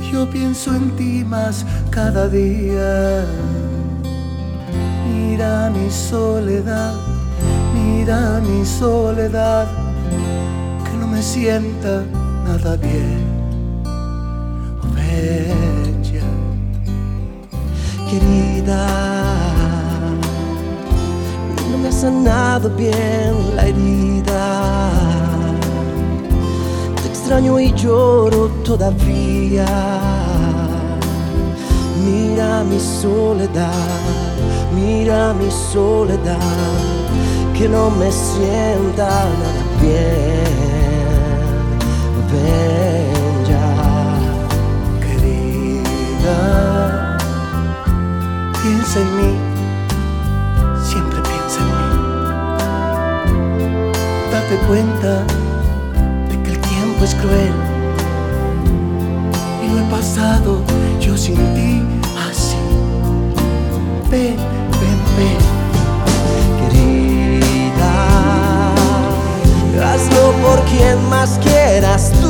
Yo pienso en ti más cada día. Mira mi soledad, mira mi soledad, que no me sienta nada bien. Oh, ven ya. Querida, no me ha sanado bien la herida. Te extraño y lloro todavía. Mira mi soledad, mira mi soledad, que no me sienta nada bien. Ven ya. Querida, piensa en mí, siempre piensa en mí. Date cuenta de que el tiempo es cruel y lo he pasado yo sin ti así. Ven, ven, ven. Querida, hazlo por quien más quieras tú.